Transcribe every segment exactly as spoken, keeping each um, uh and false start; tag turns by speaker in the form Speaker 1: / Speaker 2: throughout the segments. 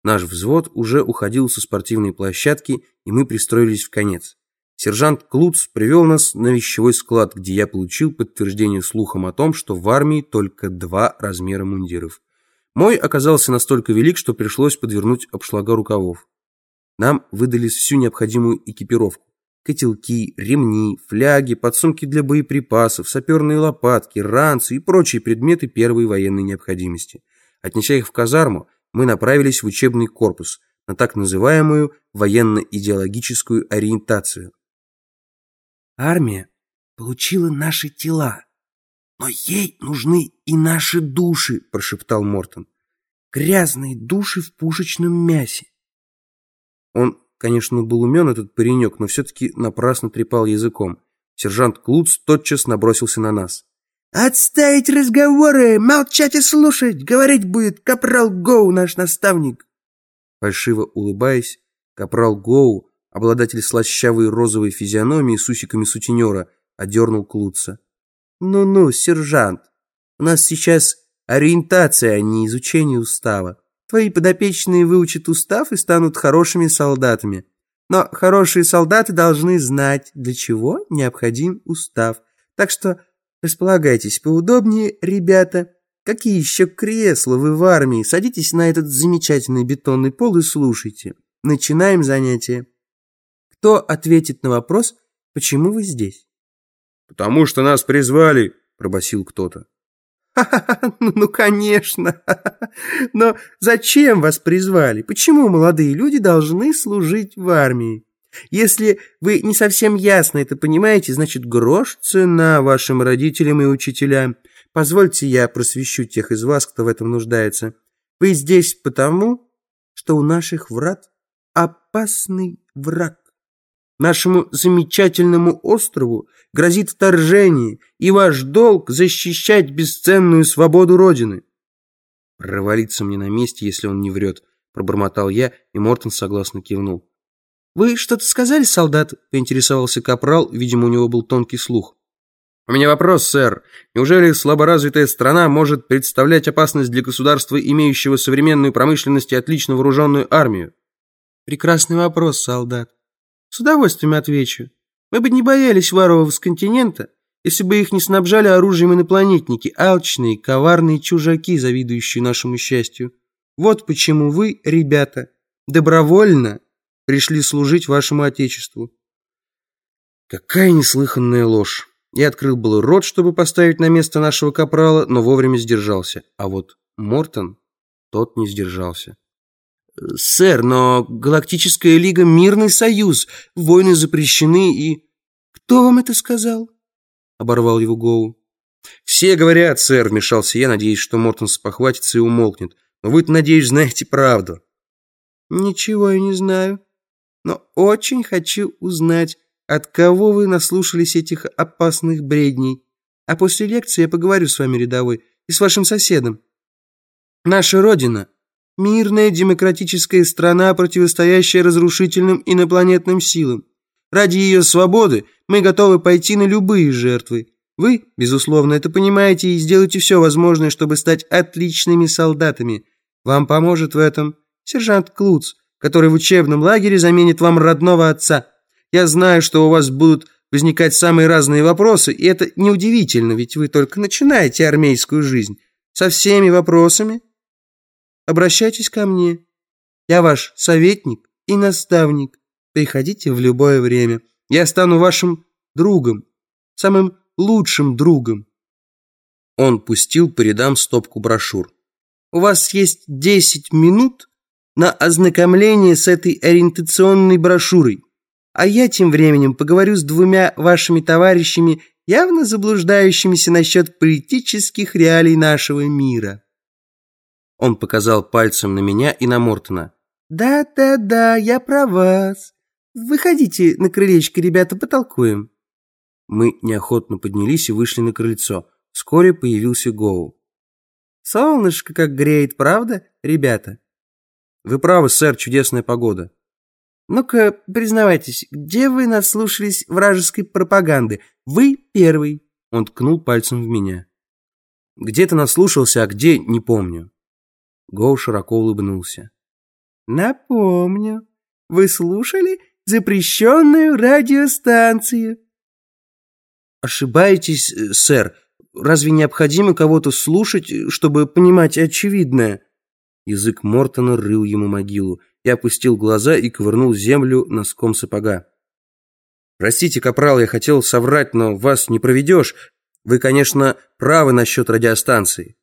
Speaker 1: Наш взвод уже уходил со спортивной площадки, и мы пристроились в конец. Сержант Клуц привел нас на вещевой склад, где я получил подтверждение слухам о том, что в армии только два размера мундиров. Мой оказался настолько велик, что пришлось подвернуть обшлага рукавов. Нам выдали всю необходимую экипировку. Котелки, ремни, фляги, подсумки для боеприпасов, саперные лопатки, ранцы и прочие предметы первой военной необходимости. Отнеся их в казарму, мы направились в учебный корпус на так называемую военно-идеологическую ориентацию.
Speaker 2: Армия получила наши тела, но ей нужны и наши души, прошептал Мортон. Грязные души в пушечном мясе.
Speaker 1: Он, конечно, был умен, этот паренек, но все-таки напрасно трепал языком. Сержант Клуц тотчас набросился на нас.
Speaker 2: «Отставить разговоры! Молчать и слушать! Говорить будет капрал Гоу, наш наставник!»
Speaker 1: Фальшиво улыбаясь, капрал Гоу, обладатель слащавой розовой физиономии с усиками сутенера, одернул Клуца. «Ну-ну, сержант, у нас сейчас ориентация, а не изучение устава. Твои подопечные выучат устав и станут хорошими солдатами. Но хорошие солдаты должны знать, для чего необходим устав. Так что располагайтесь поудобнее, ребята. Какие еще кресла вы в армии? Садитесь на этот замечательный бетонный пол и слушайте. Начинаем занятие. Кто ответит на вопрос, почему вы здесь?» «Потому что нас призвали», — пробасил кто-то.
Speaker 2: «Ха-ха-ха, ну, конечно. Но зачем вас призвали? Почему молодые люди должны служить в армии? Если вы не совсем ясно это понимаете, значит, грош цена вашим родителям и учителям. Позвольте, я просвещу тех из вас, кто в этом нуждается. Вы здесь потому, что у наших врат опасный враг. Нашему замечательному острову грозит вторжение, и ваш долг защищать бесценную свободу Родины».
Speaker 1: «Провалиться мне на месте, если он не врет», — пробормотал я, и Мортон согласно кивнул.
Speaker 2: «Вы что-то сказали, солдат?» — поинтересовался капрал, видимо, у него был тонкий слух.
Speaker 1: «У меня вопрос, сэр. Неужели слаборазвитая страна может представлять опасность для государства, имеющего современную промышленность и отлично вооруженную армию?»
Speaker 2: «Прекрасный вопрос, солдат. С удовольствием отвечу. Мы бы не боялись варваров с континента, если бы их не снабжали оружием инопланетники, алчные, коварные чужаки, завидующие нашему счастью. Вот почему вы, ребята, добровольно пришли служить вашему отечеству».
Speaker 1: Какая неслыханная ложь. Я открыл был рот, чтобы поставить на место нашего капрала, но вовремя сдержался. А вот Мортон, тот не сдержался.
Speaker 2: «Сэр, но Галактическая Лига — мирный союз, войны запрещены и...» «Кто вам это сказал?» — оборвал его Гоу.
Speaker 1: «Все говорят, сэр», — вмешался я, надеясь, что Мортон спохватится и умолкнет. «Но вы-то, надеюсь, знаете правду».
Speaker 2: «Ничего я не знаю, но очень хочу узнать, от кого вы наслушались этих опасных бредней. А после лекции я поговорю с вами, рядовой, и с вашим соседом. Наша Родина — мирная демократическая страна, противостоящая разрушительным инопланетным силам. Ради ее свободы мы готовы пойти на любые жертвы. Вы, безусловно, это понимаете и сделаете все возможное, чтобы стать отличными солдатами. Вам поможет в этом сержант Клуц, который в учебном лагере заменит вам родного отца. Я знаю, что у вас будут возникать самые разные вопросы, и это неудивительно, ведь вы только начинаете армейскую жизнь. Со всеми вопросами обращайтесь ко мне. Я ваш советник и наставник. Приходите в любое время. Я стану вашим другом, самым лучшим другом».
Speaker 1: Он пустил по рядам стопку брошюр.
Speaker 2: «У вас есть десять минут на ознакомление с этой ориентационной брошюрой. А я тем временем поговорю с двумя вашими товарищами, явно заблуждающимися насчет политических реалий нашего мира».
Speaker 1: Он показал пальцем на меня и на Мортона.
Speaker 2: «Да-да-да, я про вас. Выходите на крылечко, ребята, потолкуем».
Speaker 1: Мы неохотно поднялись и вышли на крыльцо. Вскоре появился Гоу.
Speaker 2: «Солнышко как греет, правда, ребята?»
Speaker 1: «Вы правы, сэр, чудесная погода».
Speaker 2: «Ну-ка, признавайтесь, где вы наслушались вражеской пропаганды? Вы первый».
Speaker 1: Он ткнул пальцем в меня. «Где-то наслушался, а где — не помню». Гоу широко улыбнулся.
Speaker 2: Напомню, вы слушали запрещенную радиостанцию. Ошибаетесь, сэр. Разве необходимо кого-то слушать, чтобы понимать очевидное? Язык Мортона рыл ему могилу. Я опустил глаза и ковырнул землю носком сапога. Простите, капрал, я хотел соврать, но вас не проведешь. Вы, конечно, правы насчет радиостанции.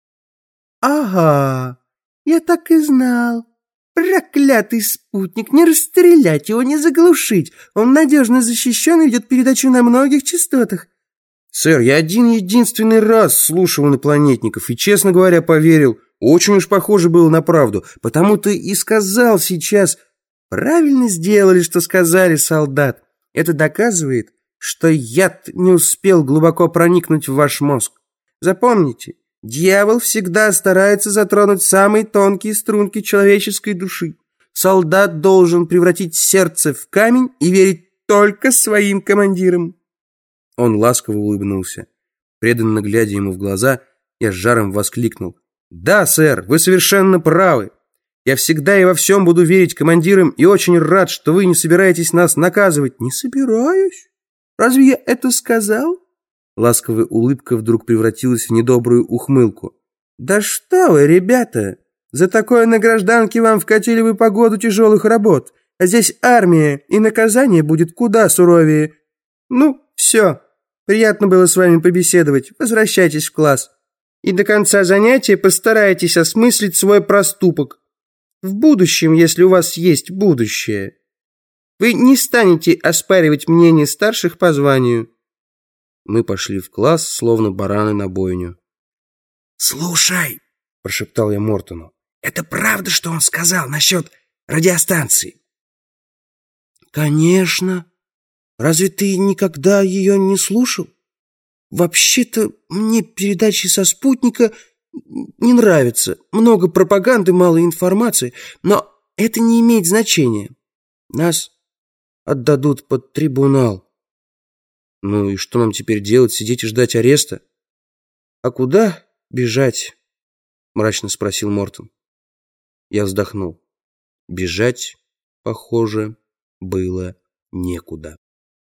Speaker 2: Ага, я так и знал. Проклятый спутник, не расстрелять его, не заглушить. Он надежно защищен и ведет передачу на многих частотах. Сэр, я один-единственный раз слушал инопланетников и, честно говоря, поверил. Очень уж похоже было на правду. Потому-то и сказал сейчас. Правильно сделали, что сказали, солдат. Это доказывает, что яд не успел глубоко проникнуть в ваш мозг. Запомните, дьявол всегда старается затронуть самые тонкие струнки человеческой души. Солдат должен превратить сердце в камень и верить только своим командирам. Он ласково улыбнулся. Преданно глядя ему в глаза, я с жаром воскликнул. «Да, сэр, вы совершенно правы. Я всегда и во всем буду верить командирам и очень рад, что вы не собираетесь нас наказывать». «Не собираюсь? Разве я это сказал?» Ласковая улыбка вдруг превратилась в недобрую ухмылку. «Да что вы, ребята! За такое на гражданке вам вкатили бы по году тяжелых работ, а здесь армия, и наказание будет куда суровее. Ну, все, приятно было с вами побеседовать, возвращайтесь в класс. И до конца занятия постарайтесь осмыслить свой проступок. В будущем, если у вас есть будущее, вы не станете оспаривать мнение старших по званию». Мы пошли в класс, словно бараны на бойню.
Speaker 3: «Слушай», —
Speaker 2: прошептал я Мортону,
Speaker 3: — «это правда, что он сказал насчет радиостанции?»
Speaker 2: «Конечно. Разве ты никогда ее не слушал? Вообще-то мне передачи со спутника не нравятся. Много пропаганды, мало информации. Но это не имеет значения. Нас отдадут под трибунал». «Ну и что нам теперь делать? Сидеть и ждать ареста?» «А куда бежать?» — мрачно спросил Мортон. Я вздохнул. Бежать, похоже, было некуда.